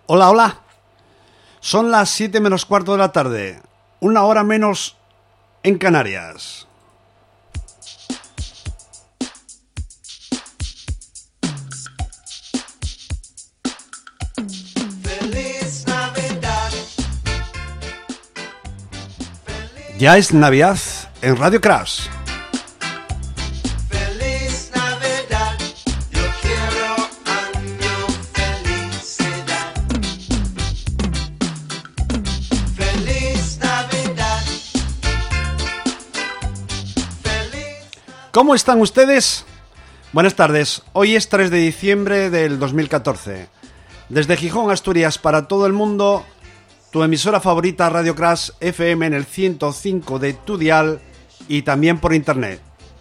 Hola, hola. Son las 7 menos cuarto de la tarde, una hora menos en Canarias. Feliz Navidad. Ya es Navidad en Radio Crash. Feliz Navidad. Yo quiero año felicidad. Feliz Navidad. Feliz. ¿Cómo están ustedes? Buenas tardes. Hoy es 3 de diciembre del 2014. Desde Gijón, Asturias, para todo el mundo, tu emisora favorita Radio Crash FM en el 105 de tu dial y también por internet.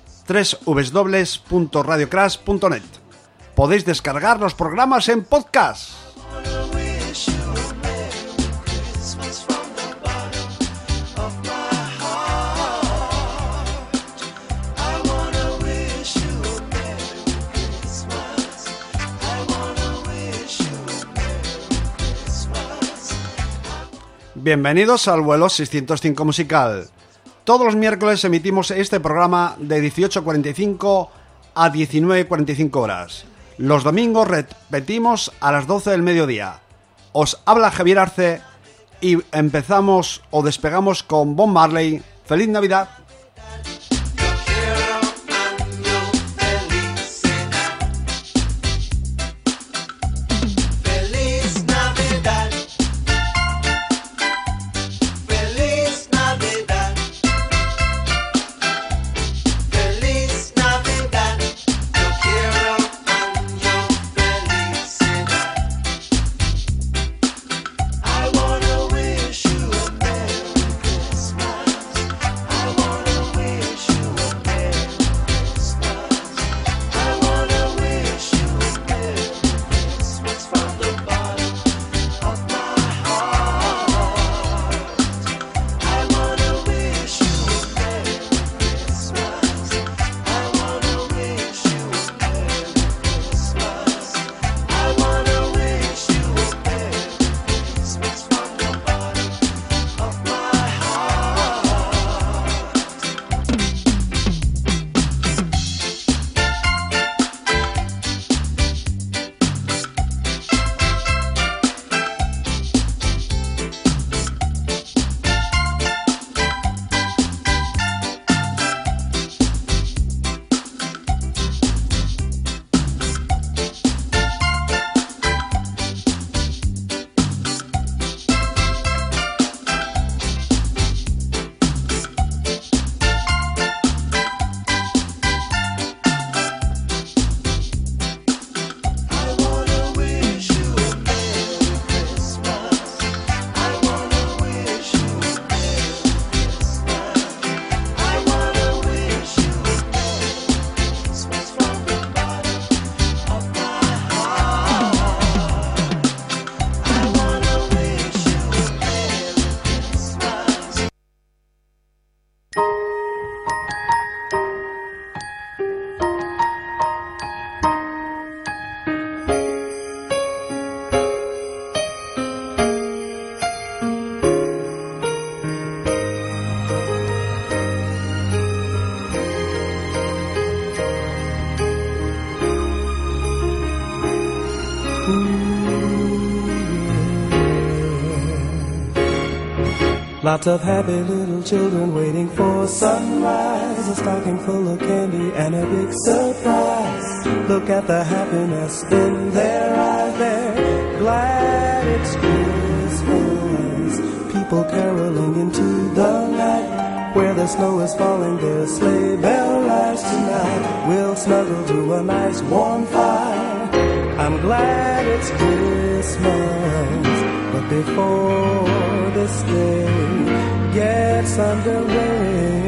www.radiocrash.net. Podéis descargar los programas en podcast. Bienvenidos al vuelo 605 musical. Todos los miércoles emitimos este programa de 18:45 a 19:45 horas. Los domingos repetimos a las 12 del mediodía. Os habla Javier Arce y empezamos o despegamos con Bob Marley. ¡Feliz Navidad! Lots of happy little children waiting for sunrise, a stocking full of candy and a big surprise. Look at the happiness in their eyes, they're glad it's Christmas. People caroling into the night, where the snow is falling, their sleigh bell rides tonight. We'll snuggle to a nice warm fire, I'm glad it's Christmas. But before this day gets underway,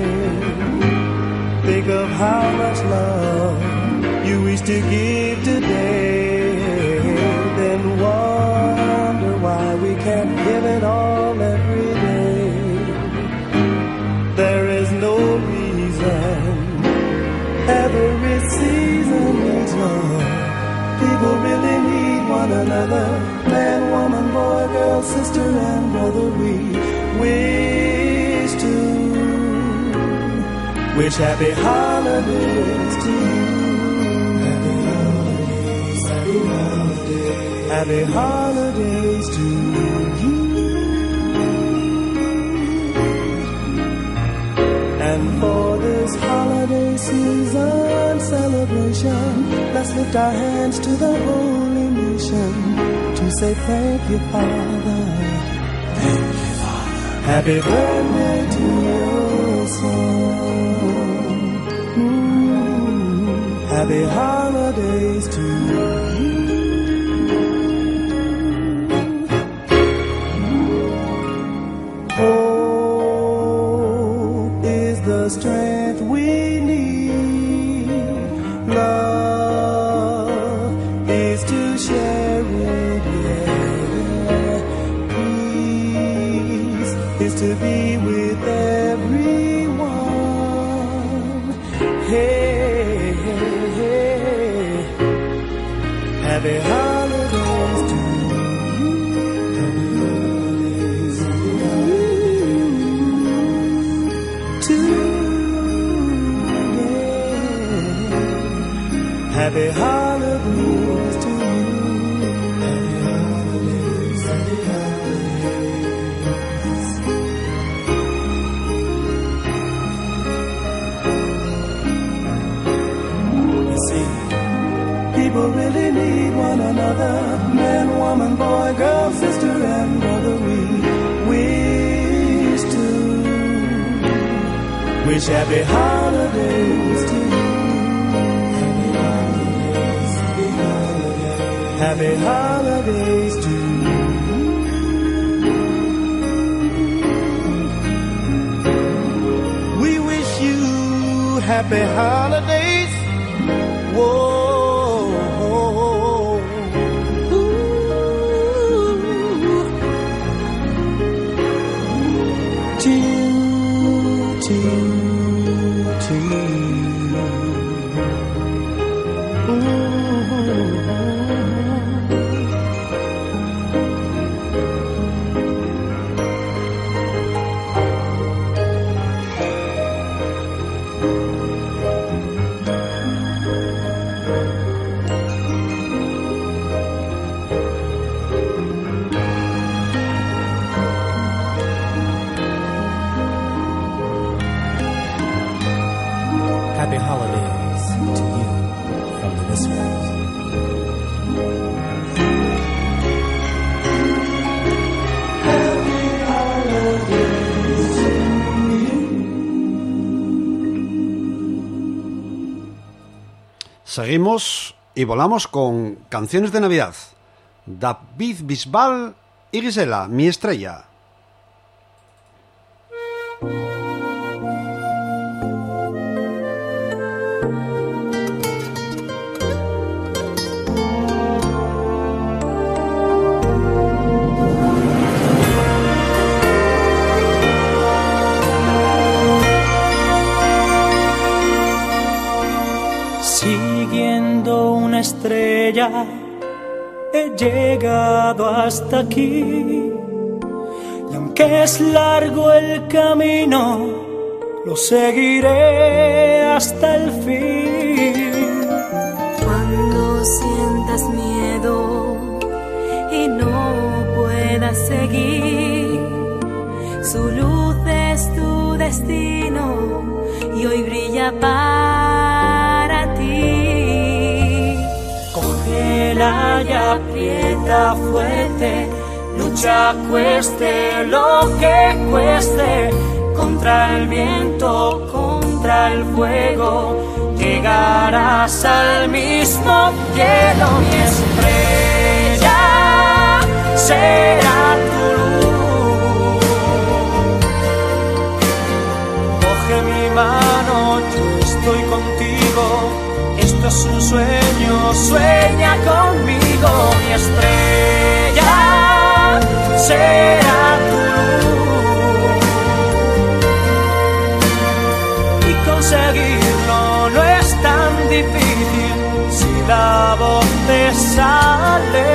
think of how much love you wish to give today. Then wonder why we can't give it all every day. There is no reason, every season needs love. People really need one another, man, woman, Wish happy holidays to you. Happy holidays to you. And for this holiday season celebration, let's lift our hands to the holy nation to say thank you, Father. Thank you, Father. Happy birthday to your son. Happy holidays to you. Hope is the strength we need. Love is to share it. Yeah. Peace is to be with everyone. Hey, hey, hey. Happy holidays to you. Happy holidays to you. Happy holidays to you. Happy holidays, happy holidays. You see, people really need one another. Man, woman, boy, girl, sister, and brother. We wish happy holidays to you. Happy holidays to you. We wish you happy holidays. Whoa. To you. Happy holidays to you from the listeners. Happy holidays to you. Seguimos y volamos con canciones de Navidad. David Bisbal y Gisela, Mi Estrella. Siguiendo una estrella he llegado hasta aquí, y aunque es largo el camino, lo seguiré hasta el fin. Cuando sientas miedo y no puedas seguir, su luz es tu destino y hoy brilla para ti. Cógela y aprieta fuerte, lucha cueste lo que cueste, contra el viento, contra el fuego, llegarás al mismo cielo. Mi estrella será tu luz. Coge mi mano, yo estoy contigo. Esto es un sueño, sueña conmigo. Mi estrella será tu luz. Y conseguirlo no es tan difícil si la voz te sale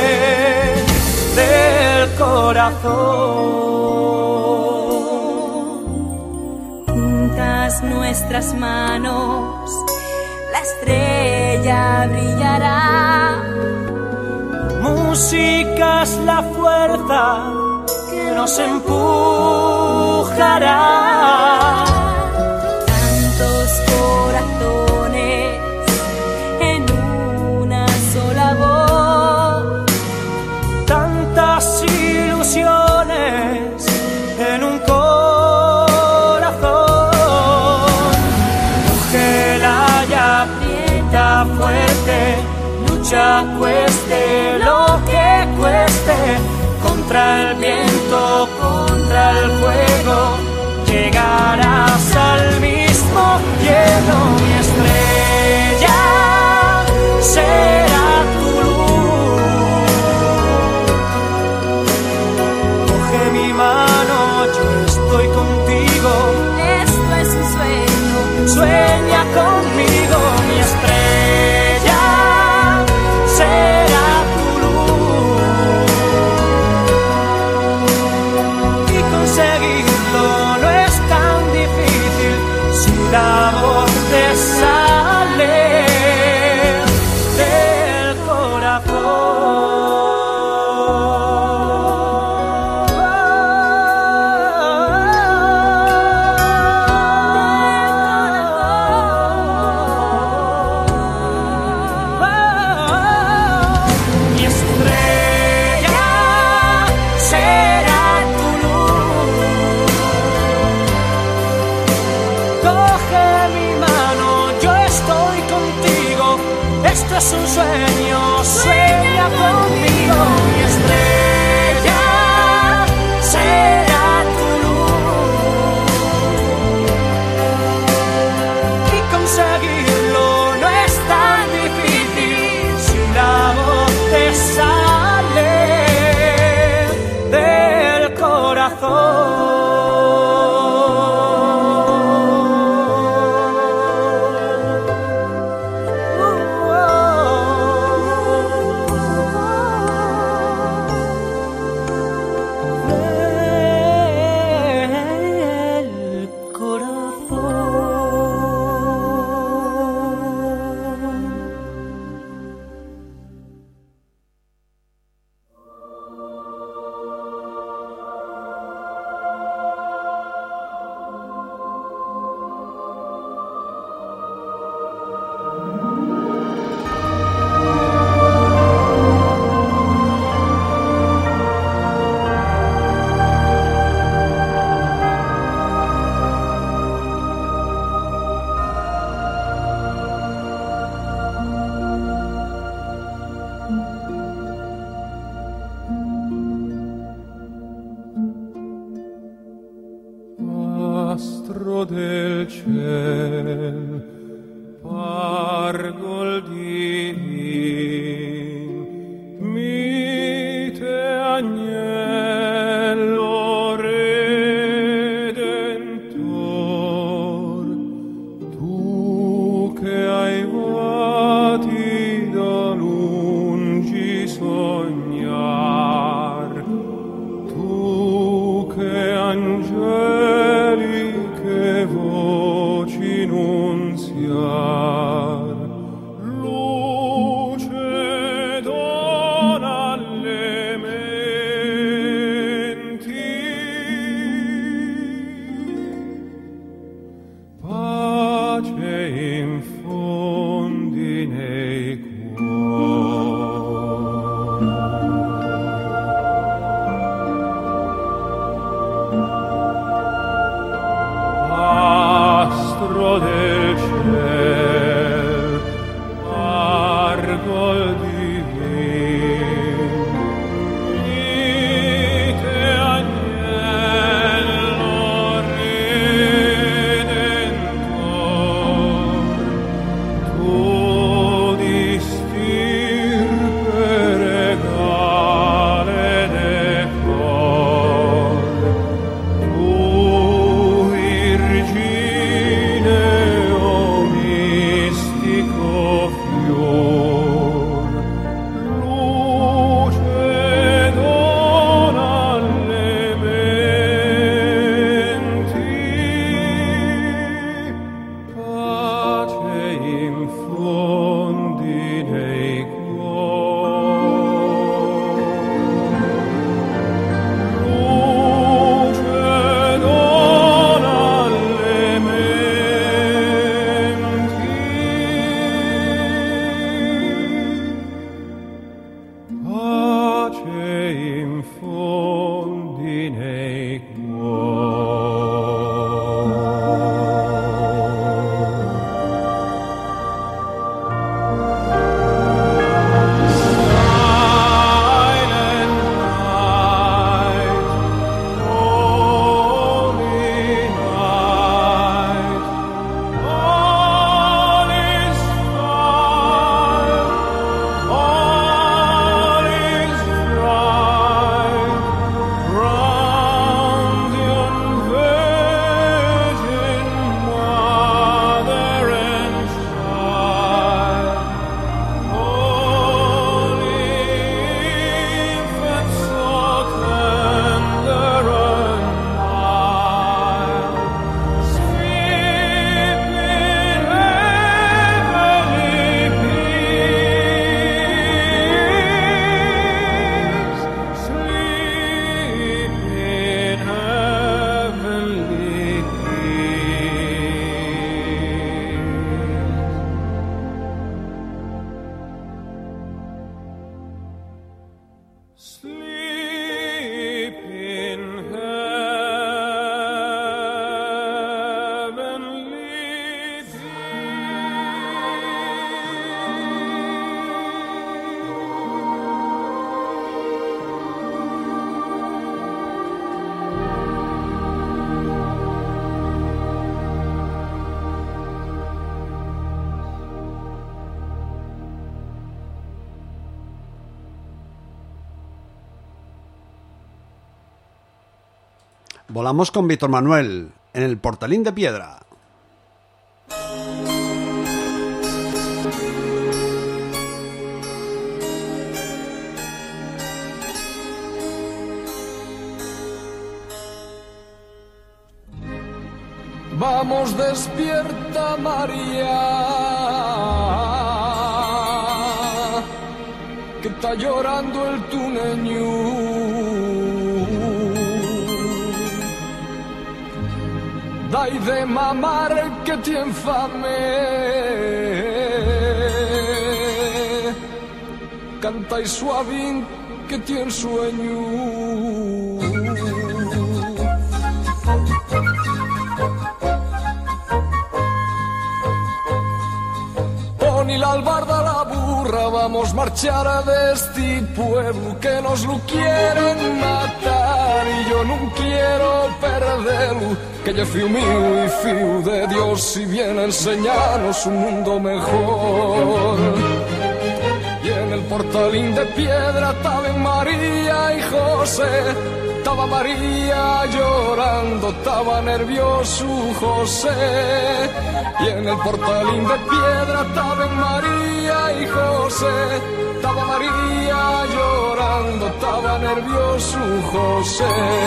del corazón. Juntas nuestras nuestras manos, la estrella brillará. Música es la fuerza que nos empujará. Tantos corazones en una sola voz, Tantas ilusiones en un corazón. Cógela y aprieta fuerte, lucha cueste lo que cueste, contra el viento, contra el fuego, llegarás al mismo cielo. Mi estrella será tu luz. Coge mi mano, yo estoy contigo. esto es un sueño. Sueña conmigo, mi estrella será tu luz. Y conseguirlo no es tan difícil si la voz te sale del corazón. Mi estrella será tu luz. Coge mi mano, yo estoy contigo. Esto es un sueño, sueña conmigo. Mi estrella será tu luz. Y conseguirlo no es tan difícil si la voz te sale del corazón. fondinei luce dona alle menti, pace infondi nei sleep in heavenly Volamos con Víctor Manuel en el Portalín de Piedra. Vamos, despierta, María, que está llorando el tuneño. Dai de mamar que tiene fame, canta y suavín que tiene sueño. Pon la albarda a la burra, vamos marchar a de este pueblo que nos lo quieren matar y yo no quiero perderlo, que yo fío mío y fío de Dios y viene a enseñarnos un mundo mejor. Y en el portalín de piedra estaban María y José, estaba María llorando, estaba nervioso José. Y en el portalín de piedra estaban María y José, estaba María llorando, estaba nervioso José.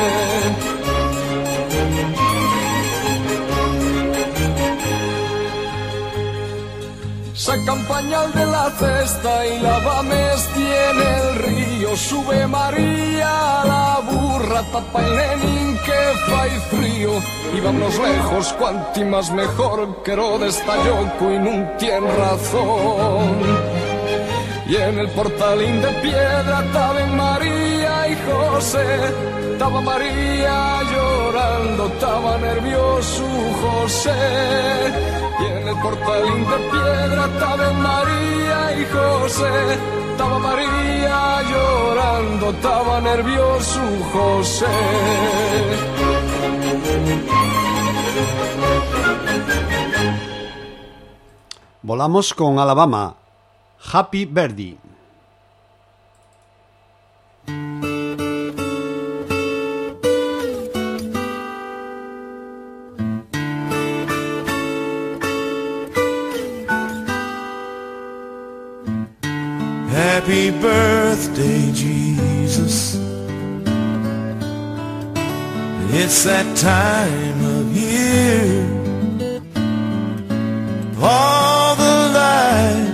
Sacan pañal de la cesta y lavames tiene el río. Sube María a la burra, tapa el nenín que fai frío. Y vámonos lejos, cuanti más mejor, que Herodes está loco y no tiene razón. Y en el portalín de piedra estaban María y José, estaba María llorando, estaba nervioso José. Y en el portalín de piedra estaban María y José, estaba María llorando, estaba nervioso José. Volamos con Alabama, Happy Birthday. Happy birthday, Jesus. It's that time of year. All the lights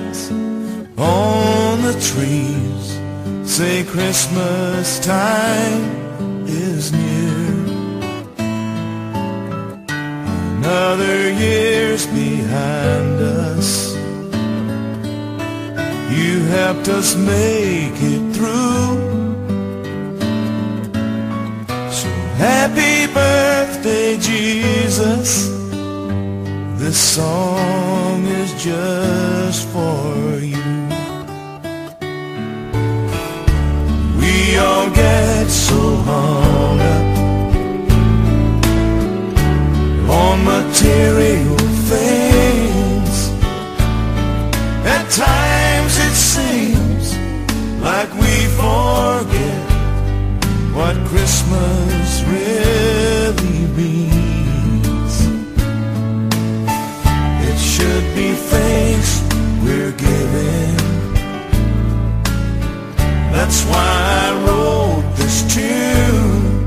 trees say Christmas time is near. Another year's behind us. You helped us make it through. So happy birthday, Jesus. This song is just for you. We all get so hung up on material things. At times it seems like we forget what Christmas really means. It should be thanks we're giving. That's why I wrote this tune.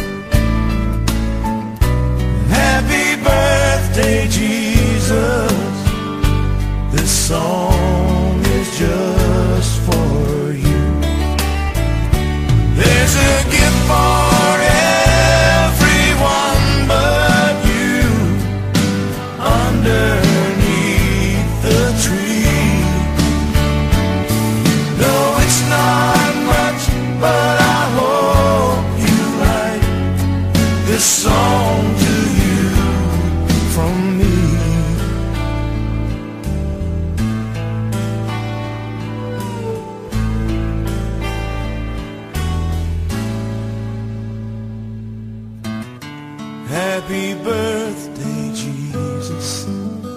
Happy birthday, Jesus. This song is just for you. There's a gift for everyone but you underneath the tree. No, it's not much, but I hope you like this song to you from me. Happy birthday, Jesus.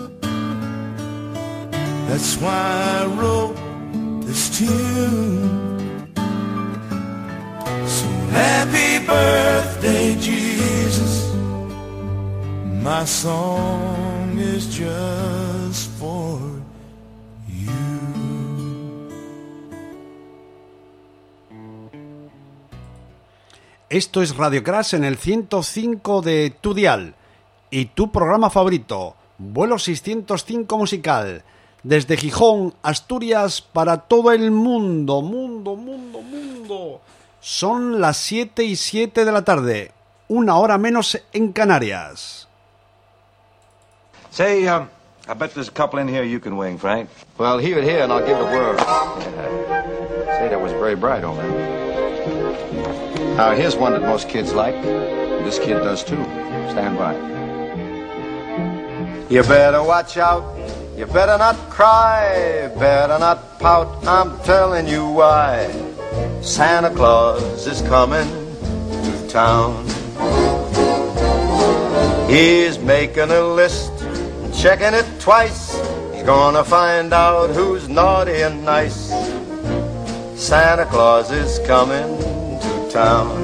That's why I wrote this tune. So happy birthday, Jesus. My song is just for you. Esto es Radio Crash en el 105 de tu dial y tu programa favorito, Vuelo 605 Musical, desde Gijón, Asturias, para todo el mundo, mundo. Son las 7:07 de la tarde, una hora menos en Canarias. Say, I bet there's a couple in here you can wing, Frank. Well, heave it here and I'll give it a whirl. Yeah. Say, that was very bright, old man. Now, here's one that most kids like. This kid does too. Stand by. You better watch out. You better not cry. Better not pout. I'm telling you why. Santa Claus is coming to town. He's making a list and checking it twice. He's gonna find out who's naughty and nice. Santa Claus is coming to town.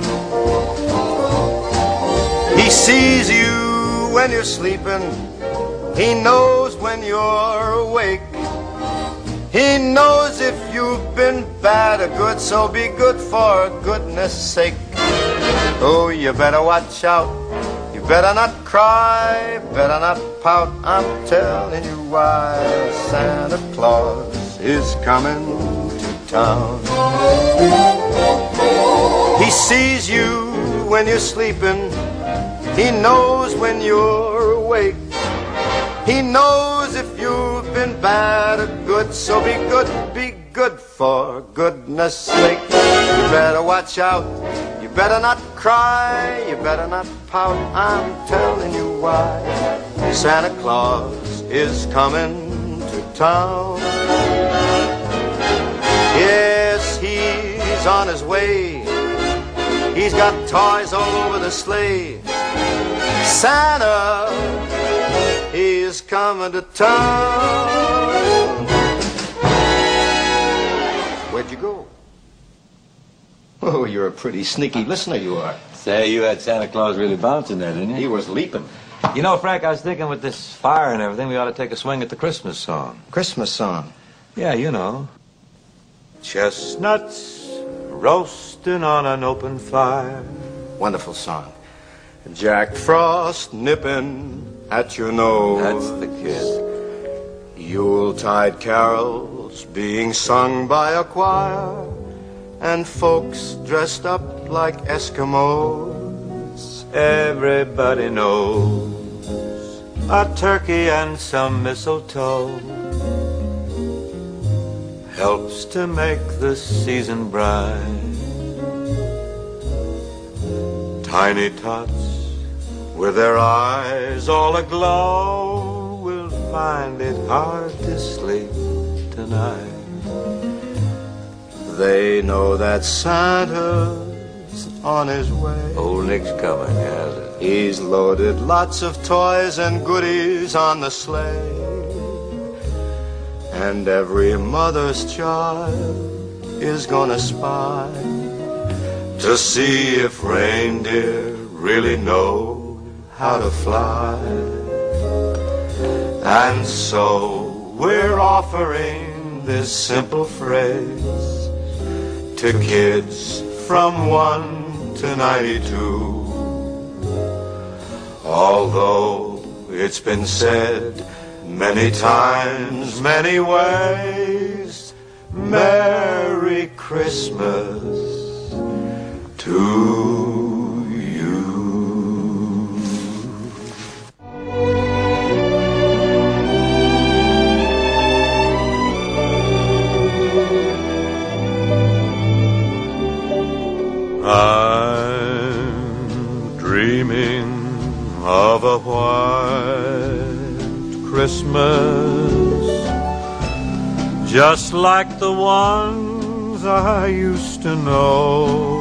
He sees you when you're sleeping. He knows when you're awake. He knows if you've been bad or good, so be good for goodness sake. Oh, you better watch out. You better not cry, better not pout. I'm telling you why. Santa Claus is coming to town. He sees you when you're sleeping. He knows when you're awake. He knows if you've been bad or good, so be good for goodness sake. You better watch out, you better not cry, you better not pout. I'm telling you why. Santa Claus is coming to town. Yes, he's on his way. He's got toys all over the sleigh. Santa, he's coming to town. Where'd you go? Oh, you're a pretty sneaky listener, you are. Say, you had Santa Claus really bouncing there, didn't you? He was leaping. You know, Frank, I was thinking with this fire and everything, we ought to take a swing at the Christmas song. Christmas song. Yeah, you know. Chestnuts roasting on an open fire. Wonderful song. Jack Frost nipping at your nose. That's the kid. Yuletide carols being sung by a choir, and folks dressed up like Eskimos. Everybody knows a turkey and some mistletoe helps to make the season bright. Tiny tots with their eyes all aglow will find it hard to sleep tonight. They know that Santa's on his way. Old Nick's coming, has it? He's loaded lots of toys and goodies on the sleigh. And every mother's child is gonna spy to see if reindeer really know how to fly. And so we're offering this simple phrase to kids from 1 to 92. Although it's been said many times, many ways, Merry Christmas to you. I'm dreaming of a white Christmas, just like the ones I used to know,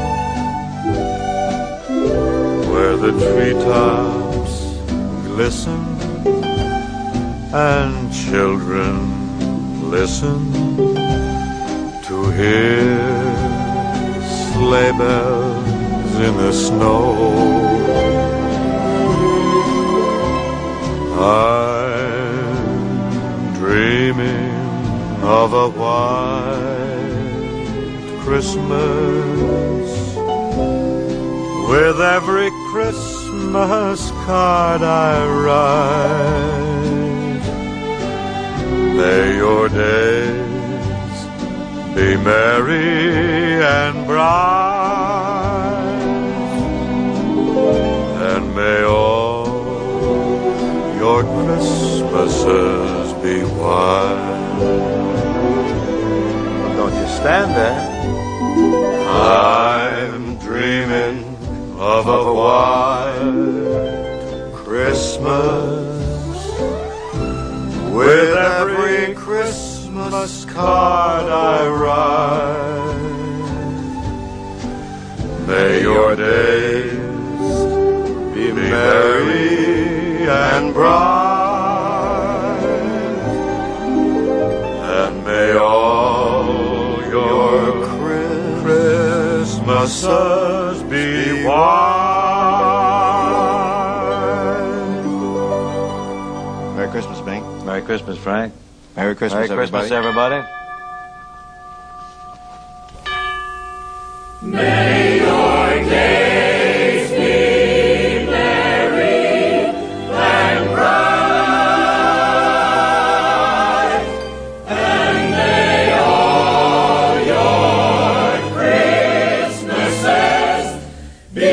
where the treetops glisten and children listen to hear sleigh bells in the snow. I'm dreaming of a white Christmas, with every Christmas card I write. May your days be merry and bright, and may all your Christmases be white. Well, don't you stand there. I'm dreaming of a white Christmas, with every Christmas card I write. May your days be merry and bright, and may all your Christmases be white. Merry Christmas, Bing. Merry Christmas, Frank. Merry Christmas, Merry Christmas, everybody. May your days be merry and bright, and may all your Christmases be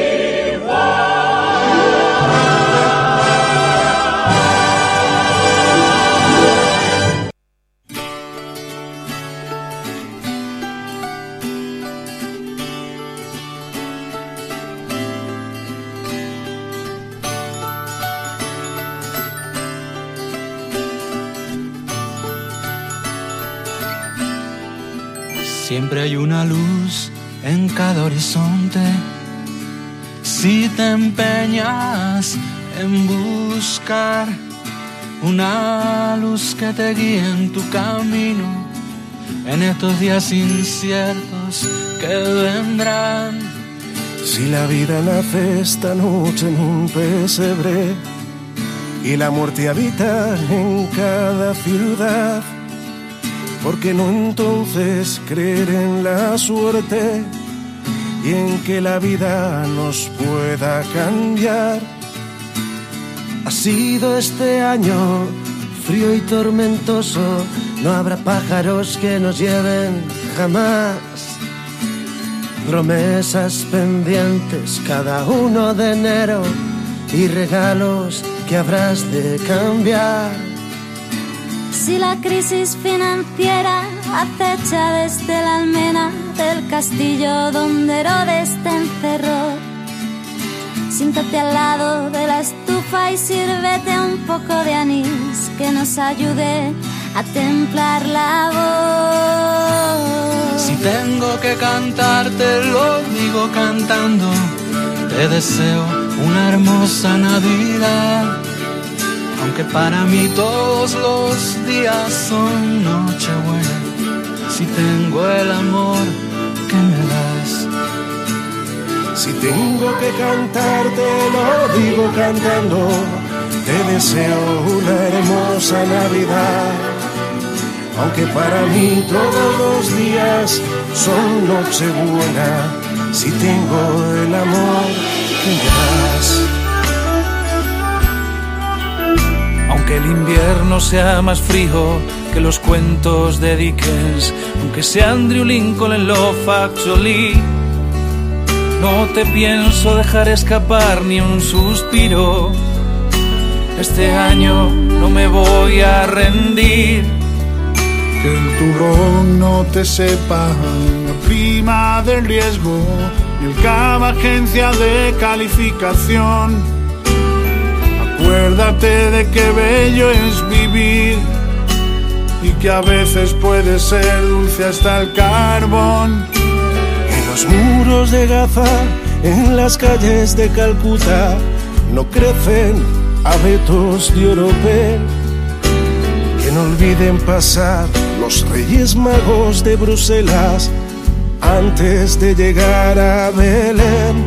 Siempre hay una luz en cada horizonte, si te empeñas en buscar una luz que te guíe en tu camino, en estos días inciertos que vendrán. Si la vida nace esta noche en un pesebre y la muerte habita en cada ciudad, ¿por qué no entonces creer en la suerte y en que la vida nos pueda cambiar? Ha sido este año frío y tormentoso, no habrá pájaros que nos lleven jamás. Promesas pendientes cada 1 de enero y regalos que habrás de cambiar. Si la crisis financiera acecha desde la almena del castillo donde Herodes te encerró, siéntate al lado de la estufa y sírvete un poco de anís que nos ayude a templar la voz. Si tengo que cantarte, lo digo cantando. Te deseo una hermosa Navidad, aunque para mí todos los días son Nochebuena. Si tengo el amor que me das. Si tengo que cantarte, lo digo cantando. Te deseo una hermosa Navidad, aunque para mí todos los días son Nochebuena. Si tengo el amor que me das. Aunque el invierno sea más frío que los cuentos de Dickens, aunque sea Andrew Lincoln en Love Actually, no te pienso dejar escapar ni un suspiro. Este año no me voy a rendir. Que el turrón no te sepa la prima del riesgo, ni el cava agencia de calificación. Acuérdate de qué bello es vivir y que a veces puede ser dulce hasta el carbón. En los muros de Gaza, en las calles de Calcuta, no crecen abetos de oropel. Que no olviden pasar los Reyes Magos de Bruselas antes de llegar a Belén.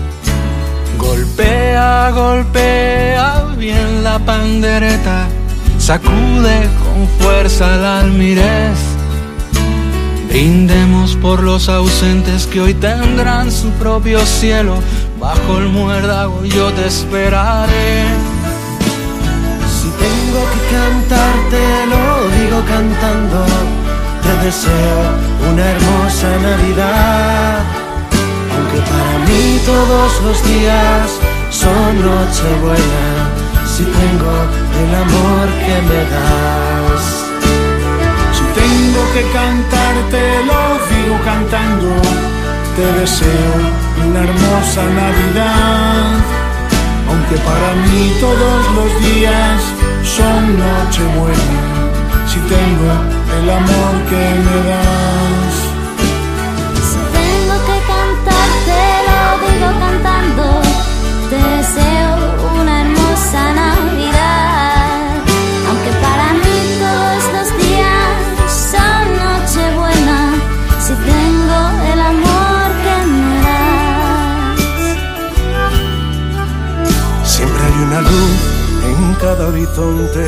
Golpea, golpea bien la pandereta, sacude con fuerza el almirez. Brindemos por los ausentes que hoy tendrán su propio cielo. Bajo el muérdago yo te esperaré. Si tengo que cantarte, lo digo cantando. Te deseo una hermosa Navidad, aunque para mí todos los días son Nochebuena. Si tengo el amor que me das. Si tengo que cantarte, lo digo cantando. Te deseo una hermosa Navidad, aunque para mí todos los días son Nochebuena. Si tengo el amor que me das. Si tengo que cantarte, lo digo cantando. Te deseo una hermosa Navidad, aunque para mí todos los días son Nochebuena. Si tengo el amor que me das. Siempre hay una luz en cada horizonte,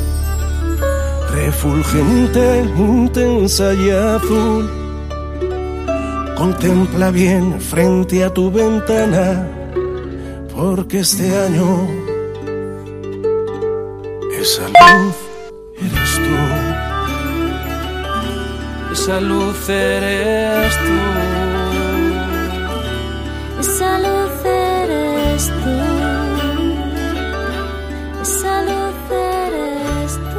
refulgente, intensa y azul. Contempla bien frente a tu ventana, porque este año esa luz eres tú. Esa luz eres tú. Esa luz eres tú. Esa luz eres tú.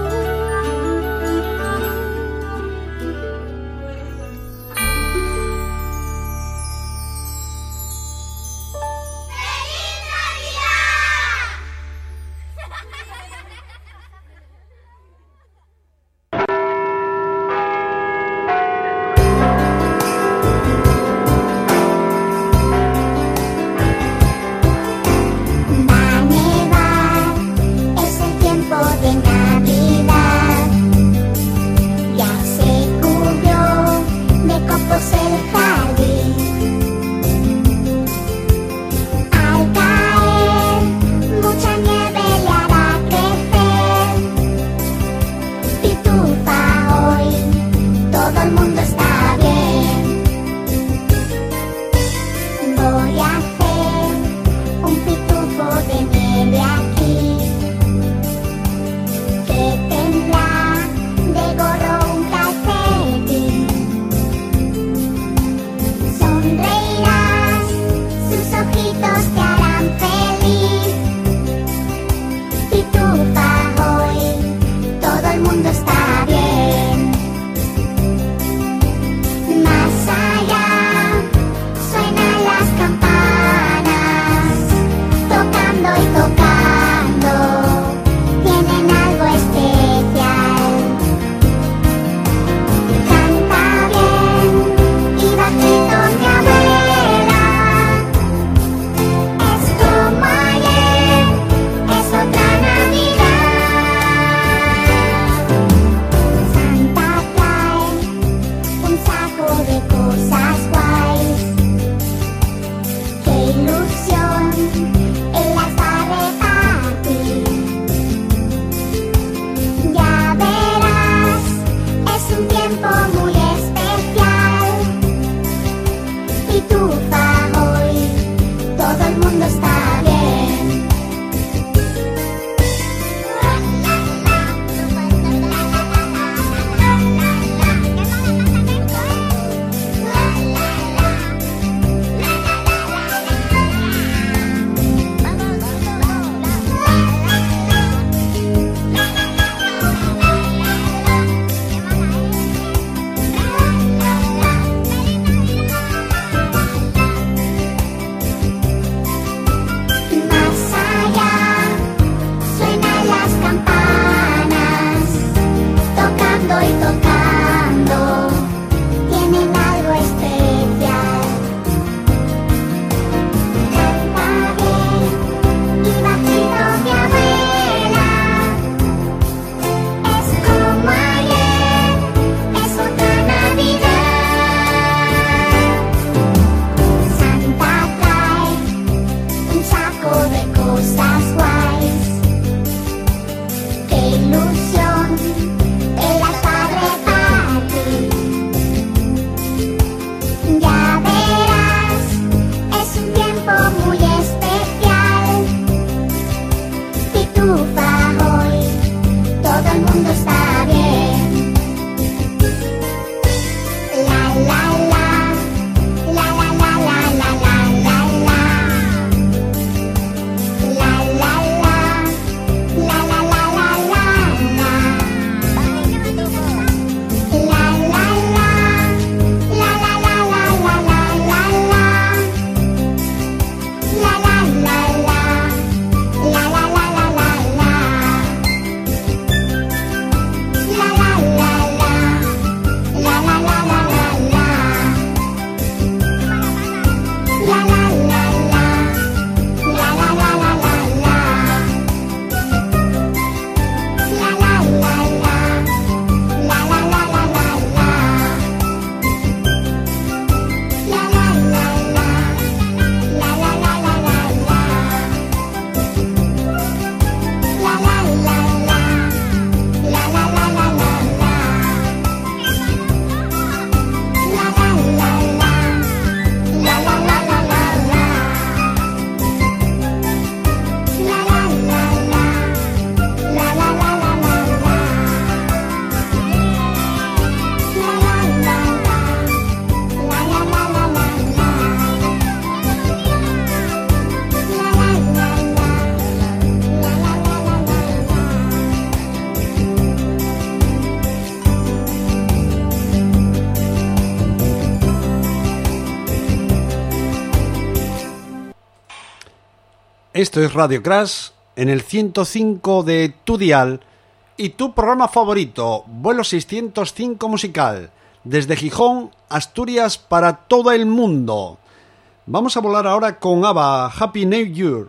Esto es Radio Crash en el 105 de tu dial y tu programa favorito, Vuelo 605 Musical, desde Gijón, Asturias, para todo el mundo. Vamos a volar ahora con ABBA, Happy New Year.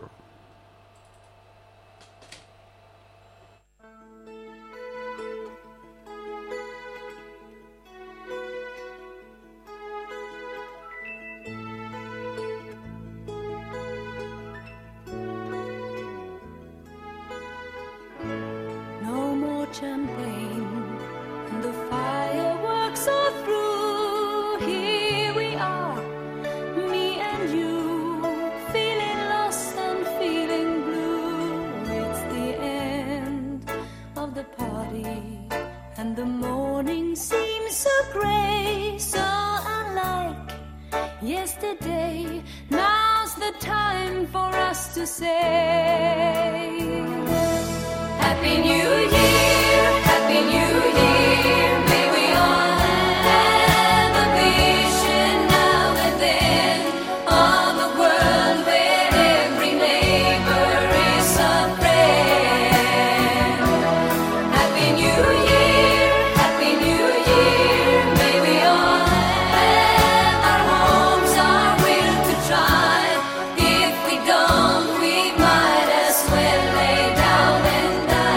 Champagne and the fireworks are through. Here we are, me and you, feeling lost and feeling blue. It's the end of the party and the morning seems so grey, so unlike yesterday. Now's the time for us to say Happy New Year, Happy New Year. May we all have a vision now and then of a world where every neighbor is a friend. Happy New Year, Happy New Year. May we all have our homes, our will to try. If we don't, we might as well lay down and die.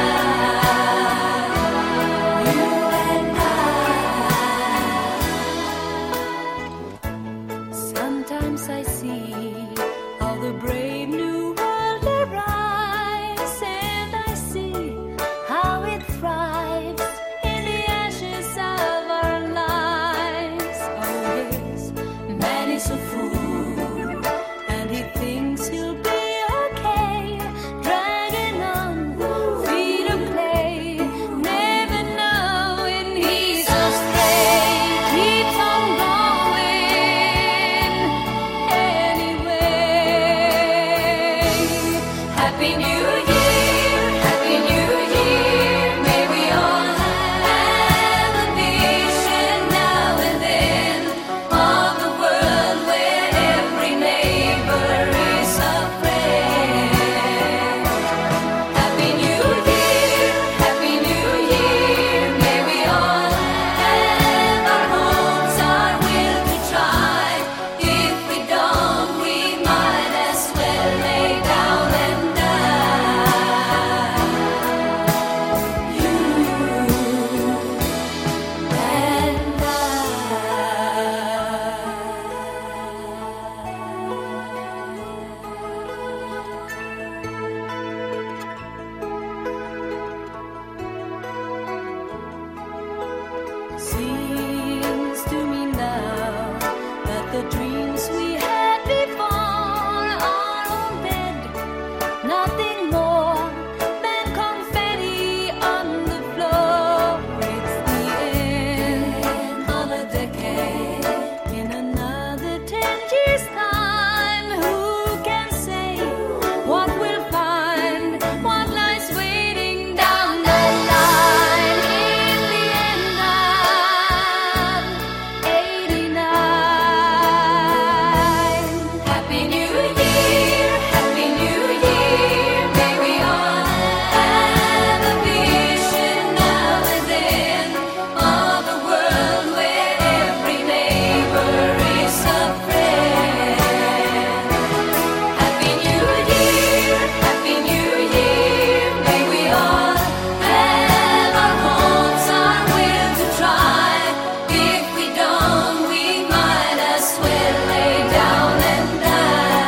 Sometimes I see how the brave new world arrives, and I see how it thrives in the ashes of our lives. Oh yes, man is a fool, and he thinks he'll be okay, dragging on feet of clay, never knowing he's astray, keeps on going anyway. Happy New Year, Happy New Year. May we all have a vision now and then of a world where every neighbor is a friend. Happy New Year, Happy New Year. May we all have our homes, our will to try. If we don't, we might as well lay down and die. You and Seems to me now that the dreams we had before are all dead. Nothing more than confetti on the floor. It's the end of a decade. In another 10 years' time, who can say what we'll find? What lies waiting down the line? In the end of '89. Happy New Year, Happy New Year. May we all have a vision now and then of a world where every neighbor is a friend. Happy New Year, Happy New Year. May we all have our homes, our will to try. If we don't, we might as well lay down and die.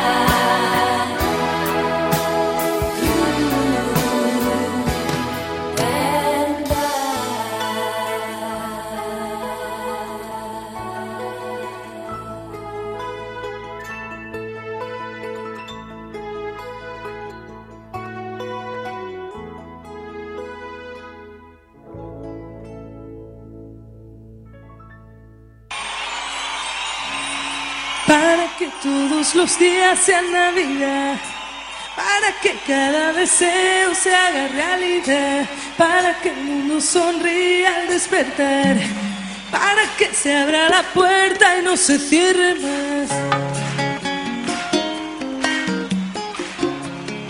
Para que todos los días sean Navidad, para que cada deseo se haga realidad, para que el mundo sonría al despertar, para que se abra la puerta y no se cierre más.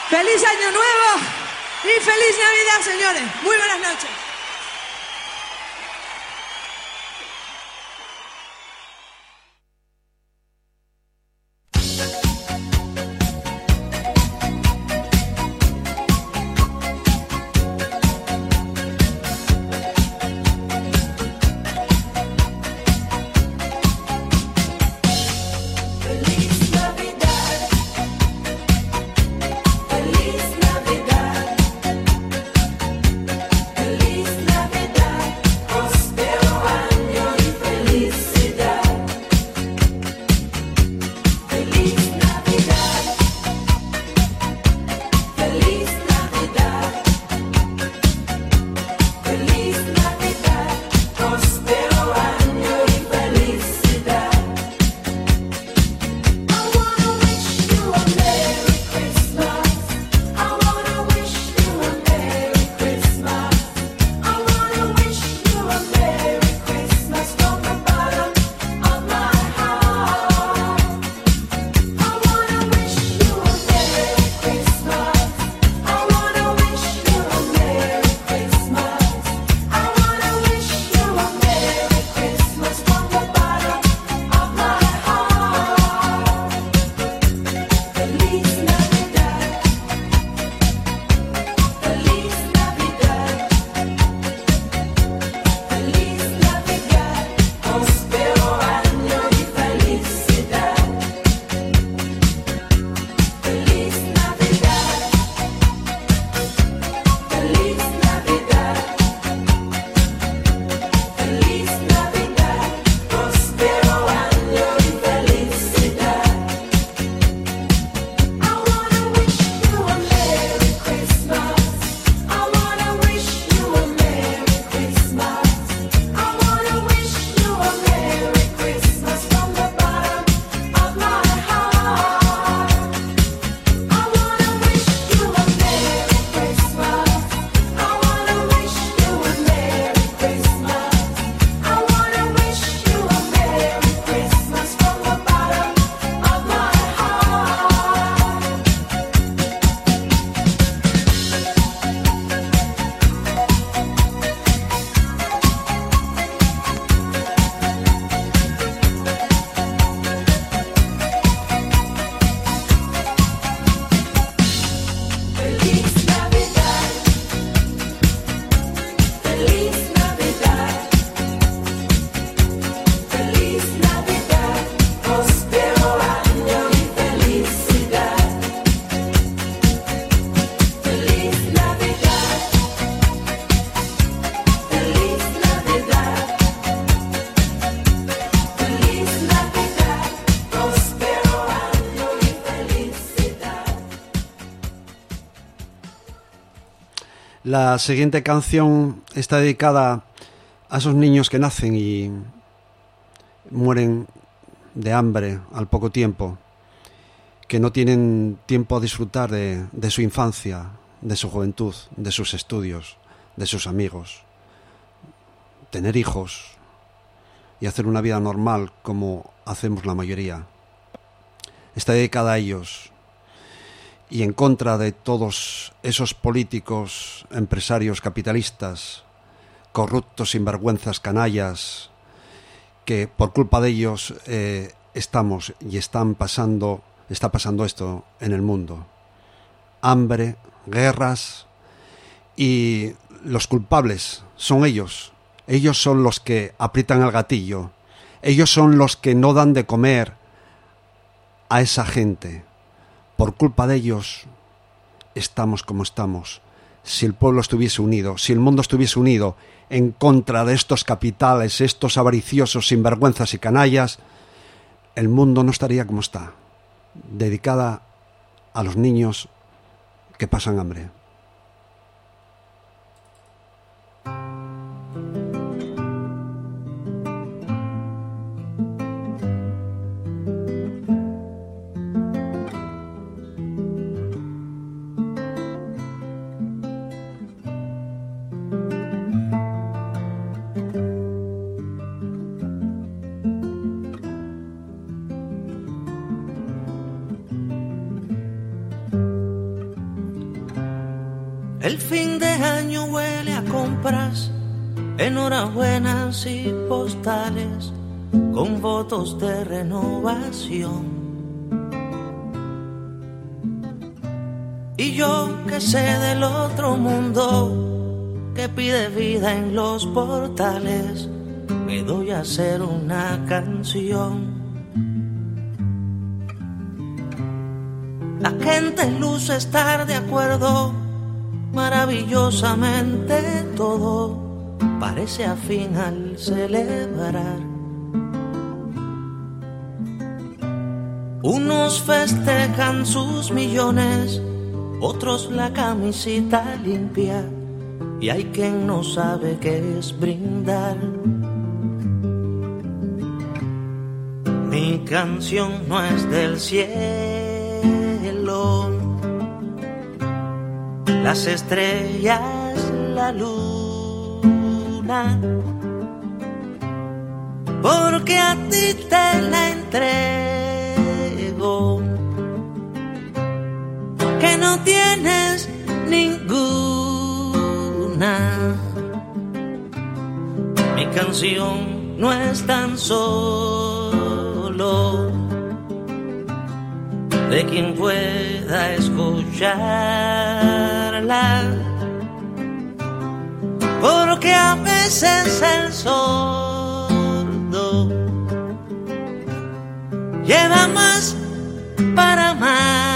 ¡Feliz Año Nuevo! ¡Y feliz Navidad, señores! Muy buenas noches. Feliz Navidad, feliz Navidad, feliz Navidad, próspero año y felicidad. Feliz Navidad, feliz Navidad, feliz Navidad, próspero año y felicidad. I wanna wish you a Merry Christmas. I wanna wish you a Merry Christmas. I wanna wish you a Merry Christmas from the bottom of my heart. I wanna wish you a Merry Christmas. I wanna wish you a Merry Christmas. I wanna wish you a Merry Christmas from the bottom of my heart. Feliz Navidad, feliz Navidad, feliz Navidad, próspero año y felicidad. Feliz Navidad, feliz Navidad, feliz Navidad, próspero año y felicidad. I wanna wish you a Merry Christmas. I wanna wish you a Merry Christmas. I wanna wish you a Merry Christmas from the bottom of my heart. I wanna wish you a Merry Christmas. I wanna wish you a Merry Christmas. I wanna wish you a Merry Christmas from the bottom of my heart. Feliz Navidad, feliz Navidad, feliz Navidad, próspero año y felicidad. Feliz Navidad, feliz Navidad, feliz Navidad, próspero año y felicidad. La siguiente canción está dedicada a esos niños que nacen y mueren de hambre al poco tiempo, que no tienen tiempo a disfrutar de su infancia, de su juventud, de sus estudios, de sus amigos, tener hijos y hacer una vida normal como hacemos la mayoría. Está dedicada a ellos y en contra de todos esos políticos, empresarios, capitalistas, corruptos, sinvergüenzas, canallas, que por culpa de ellos estamos y está pasando esto en el mundo. Hambre, guerras, y los culpables son ellos. Ellos son los que aprietan el gatillo. Ellos son los que no dan de comer a esa gente. Por culpa de ellos estamos como estamos. Si el pueblo estuviese unido, si el mundo estuviese unido en contra de estos capitales, estos avariciosos, sinvergüenzas y canallas, el mundo no estaría como está, dedicada a los niños que pasan hambre. El fin de año huele a compras, enhorabuenas y postales con votos de renovación. Y yo que sé del otro mundo que pide vida en los portales, me doy a hacer una canción. La gente luce estar de acuerdo, maravillosamente todo parece afín al celebrar. Unos festejan sus millones, otros la camisita limpia, y hay quien no sabe qué es brindar. Mi canción no es del cielo, las estrellas, la luna, porque a ti te la entrego, que no tienes ninguna. Mi canción no es tan solo de quien pueda escucharla, porque a veces el sordo lleva más para amarla.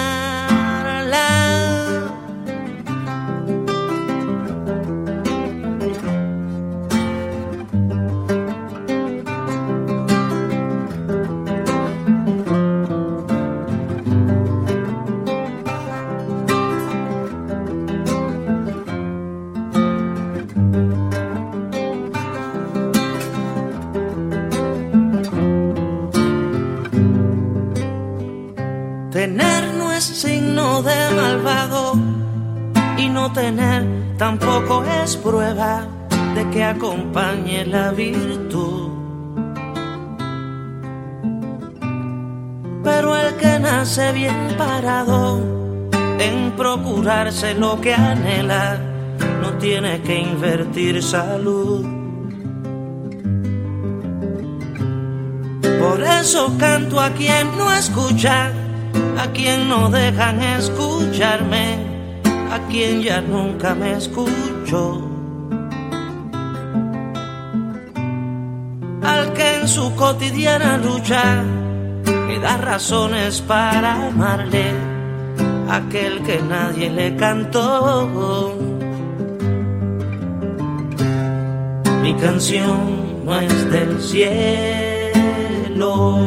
Tener no es signo de malvado, y no tener tampoco es prueba de que acompañe la virtud. Pero el que nace bien parado en procurarse lo que anhela, no tiene que invertir salud. Por eso canto a quien no escucha, a quien no dejan escucharme, a quien ya nunca me escucho, al que en su cotidiana lucha me da razones para amarle, aquel que nadie le cantó. Mi canción no es del cielo,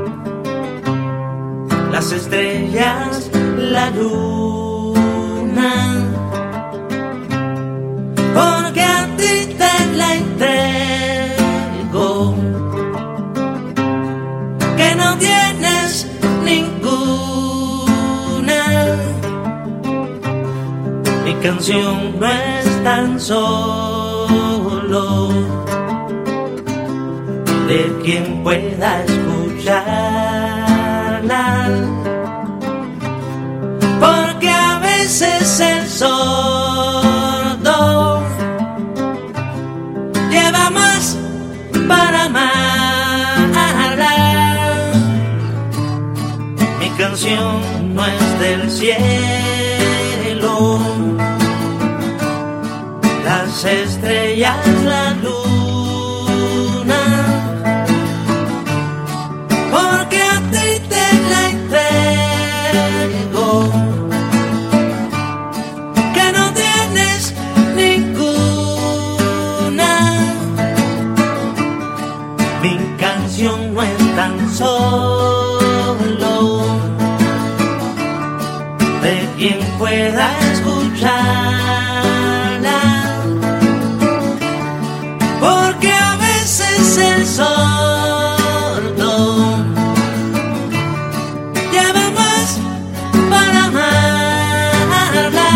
las estrellas, la luna, porque a ti te la entrego, que no tienes ninguna. Mi canción no es tan solo de quien pueda escucharla, porque a veces el sordo lleva más para amarla. Mi canción no es del cielo, las estrellas, la luna, porque a ti te la entrego, que no tienes ninguna. Mi canción no es tan solo de quien pueda escucharla, porque a veces el sordo lleva más para amarla.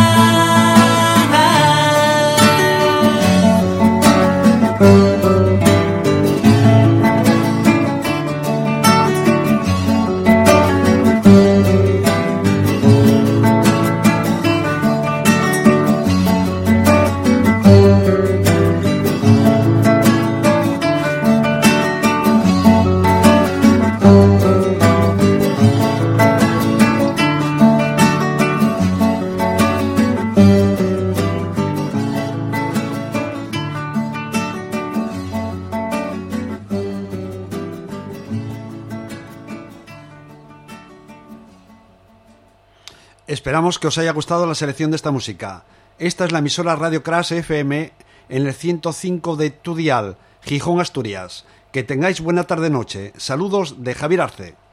Esperamos que os haya gustado la selección de esta música. Esta es la emisora Radio Crash FM en el 105 de tu dial, Gijón, Asturias. Que tengáis buena tarde-noche. Saludos de Javier Arce.